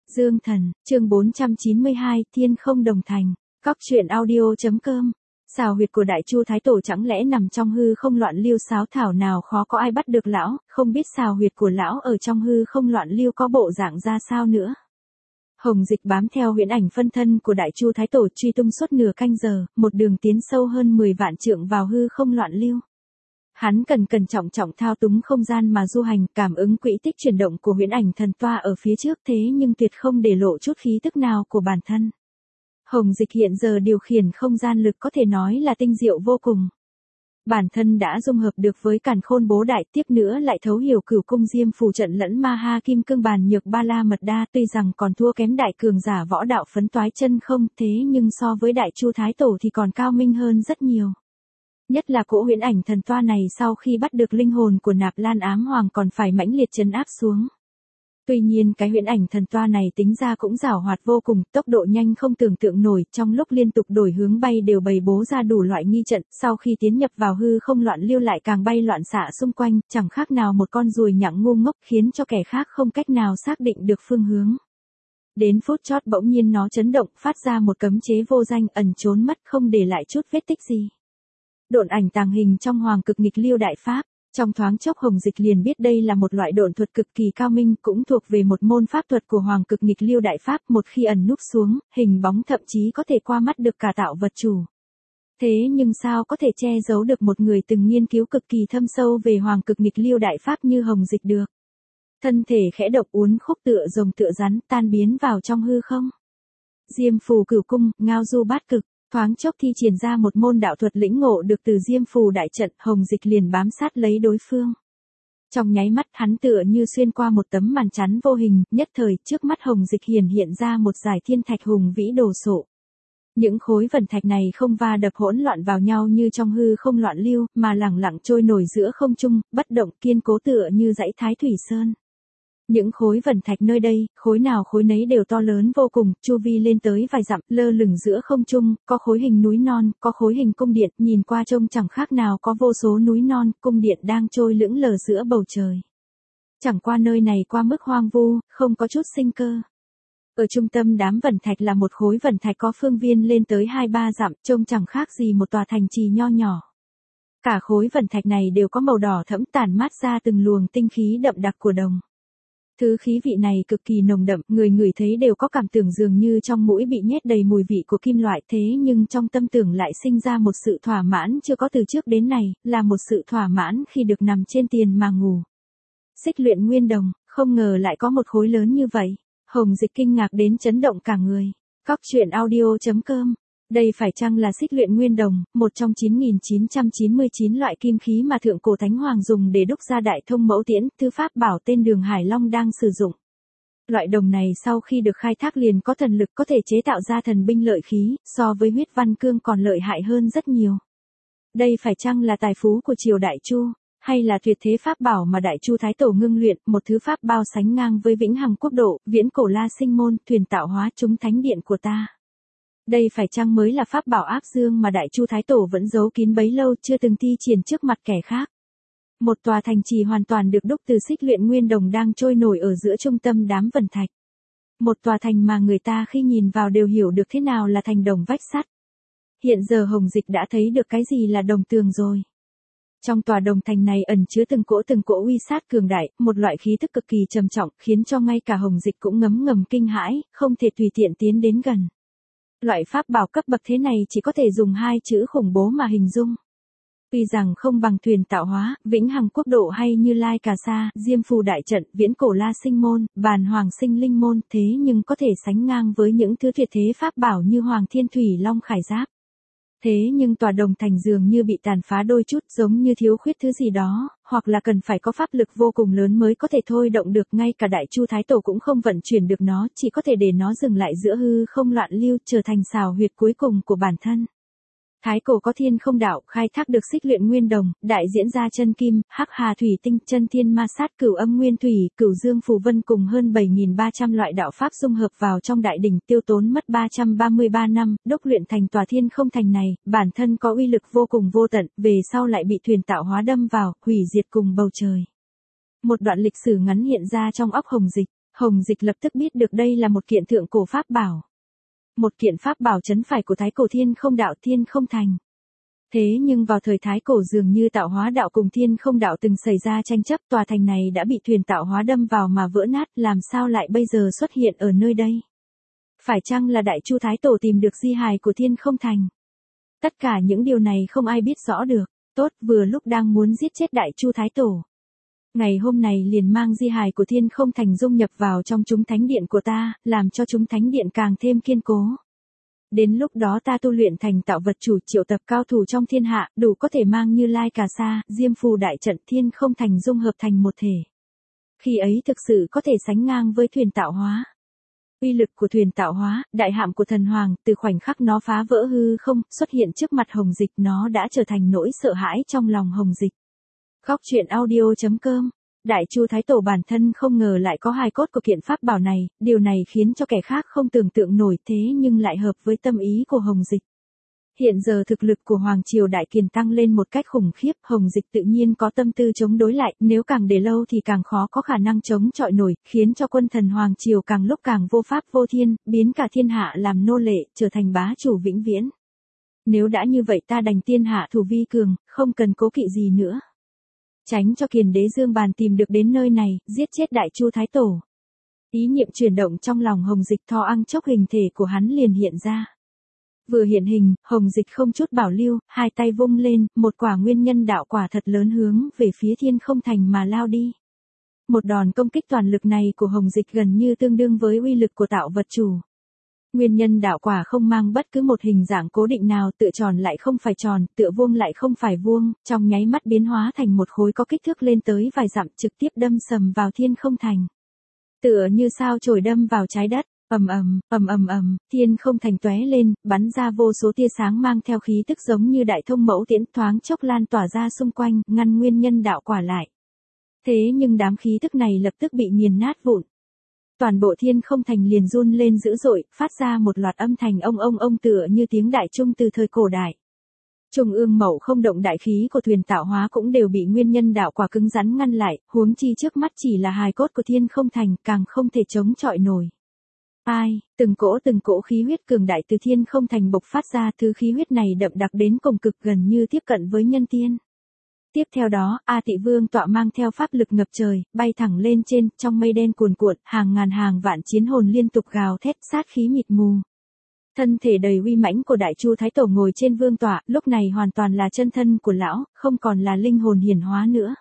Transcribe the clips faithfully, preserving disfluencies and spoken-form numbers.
Dương Thần, chương bốn trăm chín mươi hai, Thiên không đồng thành. Cóc truyện audio.com. Xào huyệt của Đại Chu Thái Tổ chẳng lẽ nằm trong hư không loạn lưu sáo thảo nào khó có ai bắt được lão, không biết xào huyệt của lão ở trong hư không loạn lưu có bộ dạng ra sao nữa. Hồng Dịch bám theo huyễn ảnh phân thân của Đại Chu Thái Tổ truy tung suốt nửa canh giờ, một đường tiến sâu hơn mười vạn trượng vào hư không loạn lưu. Hắn cần cẩn trọng trọng thao túng không gian mà du hành, cảm ứng quỹ tích chuyển động của huyễn ảnh thần toa ở phía trước, thế nhưng tuyệt không để lộ chút khí tức nào của bản thân. Hồng Dịch hiện giờ điều khiển không gian lực có thể nói là tinh diệu vô cùng. Bản thân đã dung hợp được với Càn Khôn Bố Đại, tiếp nữa lại thấu hiểu Cửu Cung Diêm Phù trận lẫn Ma Ha Kim Cương Bàn Nhược Ba La Mật Đa, tuy rằng còn thua kém đại cường giả võ đạo Phấn Toái Chân Không, thế nhưng so với Đại Chu Thái Tổ thì còn cao minh hơn rất nhiều. Nhất là cỗ huyễn ảnh thần toa này sau khi bắt được linh hồn của Nạp Lan Ám Hoàng còn phải mãnh liệt trấn áp xuống. Tuy nhiên cái huyễn ảnh thần toa này tính ra cũng giàu hoạt vô cùng, tốc độ nhanh không tưởng tượng nổi, trong lúc liên tục đổi hướng bay đều bày bố ra đủ loại nghi trận, sau khi tiến nhập vào hư không loạn lưu lại càng bay loạn xạ xung quanh, chẳng khác nào một con ruồi nhặng ngu ngốc, khiến cho kẻ khác không cách nào xác định được phương hướng. Đến phút chót bỗng nhiên nó chấn động, phát ra một cấm chế vô danh, ẩn trốn mất không để lại chút vết tích gì. Độn ảnh tàng hình trong Hoàng Cực Nghịch Lưu Đại Pháp, trong thoáng chốc Hồng Dịch liền biết đây là một loại độn thuật cực kỳ cao minh, cũng thuộc về một môn pháp thuật của Hoàng Cực Nghịch Lưu Đại Pháp, một khi ẩn núp xuống, hình bóng thậm chí có thể qua mắt được cả tạo vật chủ. Thế nhưng sao có thể che giấu được một người từng nghiên cứu cực kỳ thâm sâu về Hoàng Cực Nghịch Lưu Đại Pháp như Hồng Dịch được? Thân thể khẽ động uốn khúc tựa rồng tựa rắn, tan biến vào trong hư không. Diêm Phù Cửu Cung, Ngao Du Bát Cực. Thoáng chốc thi triển ra một môn đạo thuật lĩnh ngộ được từ Diêm Phù đại trận, Hồng Dịch liền bám sát lấy đối phương. Trong nháy mắt hắn tựa như xuyên qua một tấm màn chắn vô hình, nhất thời trước mắt Hồng Dịch hiển hiện ra một dải thiên thạch hùng vĩ đồ sộ. Những khối vẩn thạch này không va đập hỗn loạn vào nhau như trong hư không loạn lưu, mà lẳng lặng trôi nổi giữa không trung, bất động kiên cố tựa như dãy Thái Thủy Sơn. Những khối vẩn thạch nơi đây, khối nào khối nấy đều to lớn vô cùng, chu vi lên tới vài dặm, lơ lửng giữa không trung, có khối hình núi non, có khối hình cung điện, nhìn qua trông chẳng khác nào có vô số núi non, cung điện đang trôi lững lờ giữa bầu trời. Chẳng qua nơi này qua mức hoang vu, không có chút sinh cơ. Ở trung tâm đám vẩn thạch là một khối vẩn thạch có phương viên lên tới hai ba dặm, trông chẳng khác gì một tòa thành trì nho nhỏ. Cả khối vẩn thạch này đều có màu đỏ thẫm tản mát ra từng luồng tinh khí đậm đặc của đồng. Thứ khí vị này cực kỳ nồng đậm, người người thấy đều có cảm tưởng dường như trong mũi bị nhét đầy mùi vị của kim loại, thế nhưng trong tâm tưởng lại sinh ra một sự thỏa mãn chưa có từ trước đến nay, là một sự thỏa mãn khi được nằm trên tiền mà ngủ. Xích luyện nguyên đồng, không ngờ lại có một khối lớn như vậy. Hồng Dịch kinh ngạc đến chấn động cả người. Cóc truyện audio.com. Đây phải chăng là xích luyện nguyên đồng, một trong chín nghìn chín trăm chín mươi chín loại kim khí mà Thượng Cổ Thánh Hoàng dùng để đúc ra Đại Thông Mẫu Tiễn, thư pháp bảo tên Đường Hải Long đang sử dụng. Loại đồng này sau khi được khai thác liền có thần lực có thể chế tạo ra thần binh lợi khí, so với huyết văn cương còn lợi hại hơn rất nhiều. Đây phải chăng là tài phú của triều Đại Chu, hay là tuyệt thế pháp bảo mà Đại Chu Thái Tổ ngưng luyện, một thứ pháp bao sánh ngang với Vĩnh Hằng Quốc Độ, Viễn Cổ La Sinh Môn, thuyền tạo hóa chúng thánh điện của ta. Đây phải chăng mới là pháp bảo áp dương mà Đại Chu Thái Tổ vẫn giấu kín bấy lâu chưa từng thi triển trước mặt kẻ khác. Một tòa thành trì hoàn toàn được đúc từ xích luyện nguyên đồng đang trôi nổi ở giữa trung tâm đám vẩn thạch. Một tòa thành mà người ta khi nhìn vào đều hiểu được thế nào là thành đồng vách sắt. Hiện giờ Hồng Dịch đã thấy được cái gì là đồng tường rồi. Trong tòa đồng thành này ẩn chứa từng cỗ từng cỗ uy sát cường đại, một loại khí tức cực kỳ trầm trọng, khiến cho ngay cả Hồng Dịch cũng ngấm ngầm kinh hãi, không thể tùy tiện tiến đến gần. Loại pháp bảo cấp bậc thế này chỉ có thể dùng hai chữ khủng bố mà hình dung. Tuy rằng không bằng thuyền tạo hóa, Vĩnh Hằng Quốc Độ hay Như Lai Cà Sa, Diêm Phù đại trận, Viễn Cổ La Sinh Môn, Bàn Hoàng Sinh Linh Môn, thế nhưng có thể sánh ngang với những thứ tuyệt thế pháp bảo như Hoàng Thiên Thủy Long Khải Giáp. Thế nhưng tòa đồng thành dường như bị tàn phá đôi chút, giống như thiếu khuyết thứ gì đó, hoặc là cần phải có pháp lực vô cùng lớn mới có thể thôi động được, ngay cả Đại Chu Thái Tổ cũng không vận chuyển được nó, chỉ có thể để nó dừng lại giữa hư không loạn lưu, trở thành xào huyệt cuối cùng của bản thân. Thái Cổ có thiên không đạo, khai thác được xích luyện nguyên đồng, đại diễn ra chân kim, hắc hà thủy tinh, chân thiên ma sát, cửu âm nguyên thủy, cửu dương phù vân cùng hơn bảy nghìn ba trăm loại đạo pháp dung hợp vào trong đại đỉnh, tiêu tốn mất ba trăm ba mươi ba năm, đúc luyện thành tòa thiên không thành này, bản thân có uy lực vô cùng vô tận, về sau lại bị thuyền tạo hóa đâm vào, hủy diệt cùng bầu trời. Một đoạn lịch sử ngắn hiện ra trong óc Hồng Dịch. Hồng Dịch lập tức biết được đây là một kiện thượng cổ pháp bảo. Một kiện pháp bảo trấn phải của thái cổ Thiên Không Đạo Thiên Không Thành. Thế nhưng vào thời thái cổ dường như tạo hóa đạo cùng Thiên Không Đạo từng xảy ra tranh chấp, tòa thành này đã bị thuyền tạo hóa đâm vào mà vỡ nát, làm sao lại bây giờ xuất hiện ở nơi đây? Phải chăng là Đại Chu Thái Tổ tìm được di hài của Thiên Không Thành? Tất cả những điều này không ai biết rõ được. Tốt, vừa lúc đang muốn giết chết Đại Chu Thái Tổ. Ngày hôm này liền mang di hài của Thiên Không Thành dung nhập vào trong chúng thánh điện của ta, làm cho chúng thánh điện càng thêm kiên cố. Đến lúc đó ta tu luyện thành tạo vật chủ, triệu tập cao thủ trong thiên hạ, đủ có thể mang Như Lai Cà Sa, Diêm Phù đại trận Thiên Không Thành dung hợp thành một thể. Khi ấy thực sự có thể sánh ngang với thuyền tạo hóa. Uy lực của thuyền tạo hóa, đại hạm của thần hoàng, từ khoảnh khắc nó phá vỡ hư không, xuất hiện trước mặt Hồng Dịch, nó đã trở thành nỗi sợ hãi trong lòng Hồng Dịch. Góc truyện audio chấm com. Đại Chu Thái Tổ bản thân không ngờ lại có hài cốt của kiện pháp bảo này, điều này khiến cho kẻ khác không tưởng tượng nổi, thế nhưng lại hợp với tâm ý của Hồng Dịch. Hiện giờ thực lực của Hoàng Triều Đại Kiền tăng lên một cách khủng khiếp, Hồng Dịch tự nhiên có tâm tư chống đối lại, nếu càng để lâu thì càng khó có khả năng chống chọi nổi, khiến cho quân thần Hoàng Triều càng lúc càng vô pháp vô thiên, biến cả thiên hạ làm nô lệ, trở thành bá chủ vĩnh viễn. Nếu đã như vậy ta đành tiên hạ thủ vi cường, không cần cố kỵ gì nữa. Tránh cho Kiền Đế Dương Bàn tìm được đến nơi này, giết chết Đại Chu Thái Tổ. Ý niệm chuyển động trong lòng Hồng Dịch, thò ăng chốc hình thể của hắn liền hiện ra. Vừa hiện hình, Hồng Dịch không chút bảo lưu, hai tay vung lên, một quả nguyên nhân đạo quả thật lớn hướng về phía Thiên Không Thành mà lao đi. Một đòn công kích toàn lực này của Hồng Dịch gần như tương đương với uy lực của tạo vật chủ. Nguyên nhân đạo quả không mang bất cứ một hình dạng cố định nào, tựa tròn lại không phải tròn, tựa vuông lại không phải vuông, trong nháy mắt biến hóa thành một khối có kích thước lên tới vài dặm, trực tiếp đâm sầm vào Thiên Không Thành. Tựa như sao chổi đâm vào trái đất, ầm ầm, ầm ầm ầm, Thiên Không Thành tóe lên, bắn ra vô số tia sáng mang theo khí tức giống như đại thông mẫu tiễn, thoáng chốc lan tỏa ra xung quanh, ngăn nguyên nhân đạo quả lại. Thế nhưng đám khí tức này lập tức bị nghiền nát vụn. Toàn bộ Thiên Không Thành liền run lên dữ dội, phát ra một loạt âm thanh ông ông ông tựa như tiếng đại trung từ thời cổ đại. Trung ương mậu không động đại khí của thuyền tạo hóa cũng đều bị nguyên nhân đạo quả cứng rắn ngăn lại, huống chi trước mắt chỉ là hài cốt của Thiên Không Thành, càng không thể chống chọi nổi. Ai, từng cỗ từng cỗ khí huyết cường đại từ Thiên Không Thành bộc phát ra, thứ khí huyết này đậm đặc đến cùng cực, gần như tiếp cận với nhân tiên. Tiếp theo đó, A Tị Vương tọa mang theo pháp lực ngập trời, bay thẳng lên trên, trong mây đen cuồn cuộn, hàng ngàn hàng vạn chiến hồn liên tục gào thét, sát khí mịt mù. Thân thể đầy uy mãnh của Đại Chu Thái Tổ ngồi trên vương tọa, lúc này hoàn toàn là chân thân của lão, không còn là linh hồn hiển hóa nữa.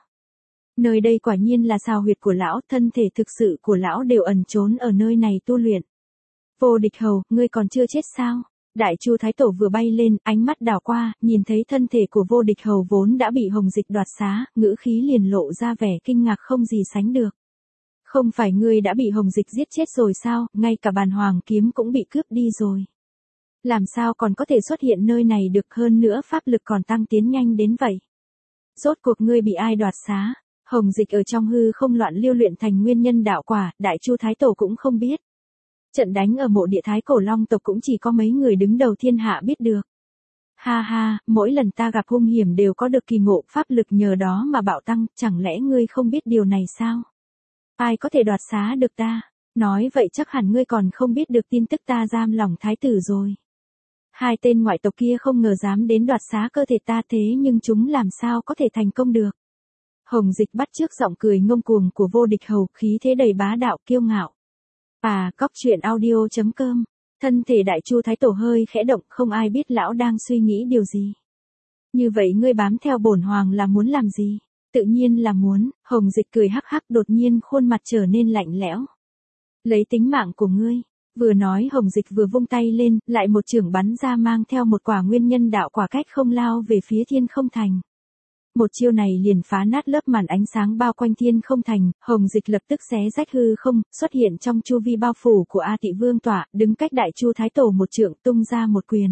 Nơi đây quả nhiên là sao huyệt của lão, thân thể thực sự của lão đều ẩn trốn ở nơi này tu luyện. Vô Địch Hầu, ngươi còn chưa chết sao? Đại Chu Thái Tổ vừa bay lên, ánh mắt đảo qua, nhìn thấy thân thể của Vô Địch Hầu vốn đã bị Hồng Dịch đoạt xá, ngữ khí liền lộ ra vẻ kinh ngạc không gì sánh được. Không phải ngươi đã bị Hồng Dịch giết chết rồi sao, ngay cả bàn hoàng kiếm cũng bị cướp đi rồi. Làm sao còn có thể xuất hiện nơi này được, hơn nữa pháp lực còn tăng tiến nhanh đến vậy? Rốt cuộc ngươi bị ai đoạt xá? Hồng Dịch ở trong hư không loạn lưu luyện thành nguyên nhân đạo quả, Đại Chu Thái Tổ cũng không biết. Trận đánh ở mộ địa Thái Cổ Long tộc cũng chỉ có mấy người đứng đầu thiên hạ biết được. Ha ha, mỗi lần ta gặp hung hiểm đều có được kỳ ngộ, pháp lực nhờ đó mà bạo tăng, chẳng lẽ ngươi không biết điều này sao? Ai có thể đoạt xá được ta? Nói vậy chắc hẳn ngươi còn không biết được tin tức ta giam lòng thái tử rồi. Hai tên ngoại tộc kia không ngờ dám đến đoạt xá cơ thể ta, thế nhưng chúng làm sao có thể thành công được? Hồng Dịch bắt chước giọng cười ngông cuồng của Vô Địch Hầu, khí thế đầy bá đạo kiêu ngạo. À, Góc truyện audio chấm com. Thân thể Đại Chu Thái Tổ hơi khẽ động, không ai biết lão đang suy nghĩ điều gì. Như vậy ngươi bám theo bổn hoàng là muốn làm gì? Tự nhiên là muốn. Hồng Dịch cười hắc hắc, đột nhiên khuôn mặt trở nên lạnh lẽo. Lấy tính mạng của ngươi. Vừa nói Hồng Dịch vừa vung tay lên, lại một chưởng bắn ra mang theo một quả nguyên nhân đạo quả cách không lao về phía Thiên Không Thành. Một chiêu này liền phá nát lớp màn ánh sáng bao quanh Thiên Không Thành, Hồng Dịch lập tức xé rách hư không, xuất hiện trong chu vi bao phủ của A Tị Vương tọa, đứng cách Đại Chu Thái Tổ một trượng, tung ra một quyền.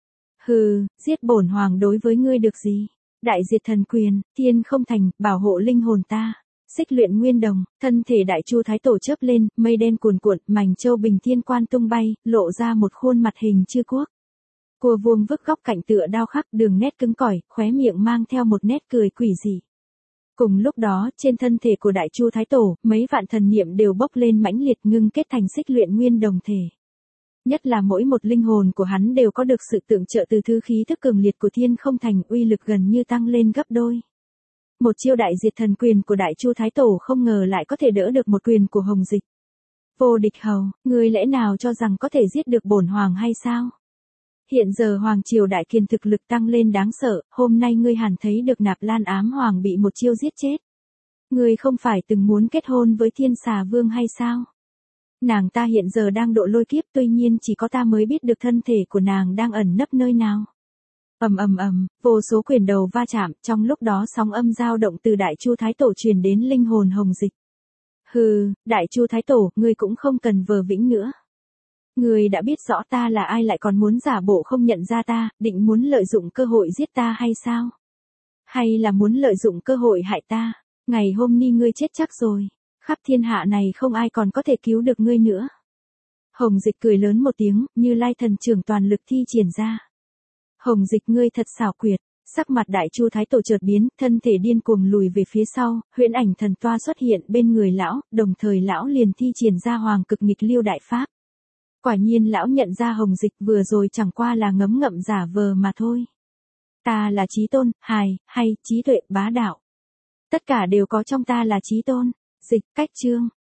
Hừ, giết bổn hoàng đối với ngươi được gì? Đại diệt thần quyền, Thiên Không Thành, bảo hộ linh hồn ta. Xích luyện nguyên đồng, thân thể Đại Chu Thái Tổ chớp lên, mây đen cuồn cuộn, mảnh châu bình thiên quan tung bay, lộ ra một khuôn mặt hình chư quốc. Cua vuông vức góc cạnh tựa đao khắc, đường nét cứng cỏi, khóe miệng mang theo một nét cười quỷ dị. Cùng lúc đó, trên thân thể của Đại Chu Thái Tổ, mấy vạn thần niệm đều bốc lên mãnh liệt ngưng kết thành xích luyện nguyên đồng thể. Nhất là mỗi một linh hồn của hắn đều có được sự tượng trợ từ thứ khí thức cường liệt của Thiên Không Thành, uy lực gần như tăng lên gấp đôi. Một chiêu đại diệt thần quyền của Đại Chu Thái Tổ không ngờ lại có thể đỡ được một quyền của Hồng Dịch. Vô Địch Hầu, ngươi lẽ nào cho rằng có thể giết được bổn hoàng hay sao? Hiện giờ Hoàng Triều Đại Kiền thực lực tăng lên đáng sợ, hôm nay ngươi hẳn thấy được Nạp Lan Ám Hoàng bị một chiêu giết chết. Ngươi không phải từng muốn kết hôn với Thiên Xà Vương hay sao? Nàng ta hiện giờ đang độ lôi kiếp, tuy nhiên chỉ có ta mới biết được thân thể của nàng đang ẩn nấp nơi nào. Ầm ầm ầm, vô số quyền đầu va chạm, trong lúc đó sóng âm dao động từ Đại Chu Thái Tổ truyền đến linh hồn Hồng Dịch. Hừ, Đại Chu Thái Tổ, ngươi cũng không cần vờ vĩnh nữa. Ngươi đã biết rõ ta là ai lại còn muốn giả bộ không nhận ra ta, định muốn lợi dụng cơ hội giết ta hay sao? Hay là muốn lợi dụng cơ hội hại ta? Ngày hôm nay ngươi chết chắc rồi. Khắp thiên hạ này không ai còn có thể cứu được ngươi nữa. Hồng Dịch cười lớn một tiếng, Như Lai thần trưởng toàn lực thi triển ra. Hồng Dịch, ngươi thật xảo quyệt. Sắc mặt Đại Chu Thái Tổ chợt biến, thân thể điên cuồng lùi về phía sau, huyễn ảnh thần toa xuất hiện bên người lão, đồng thời lão liền thi triển ra Hoàng Cực Nghịch Lưu Đại Pháp. Quả nhiên lão nhận ra Hồng Dịch vừa rồi chẳng qua là ngấm ngậm giả vờ mà thôi. Ta là Chí Tôn, hài, hay, trí tuệ, bá đạo. Tất cả đều có trong ta là Chí Tôn. Dịch, cách chương.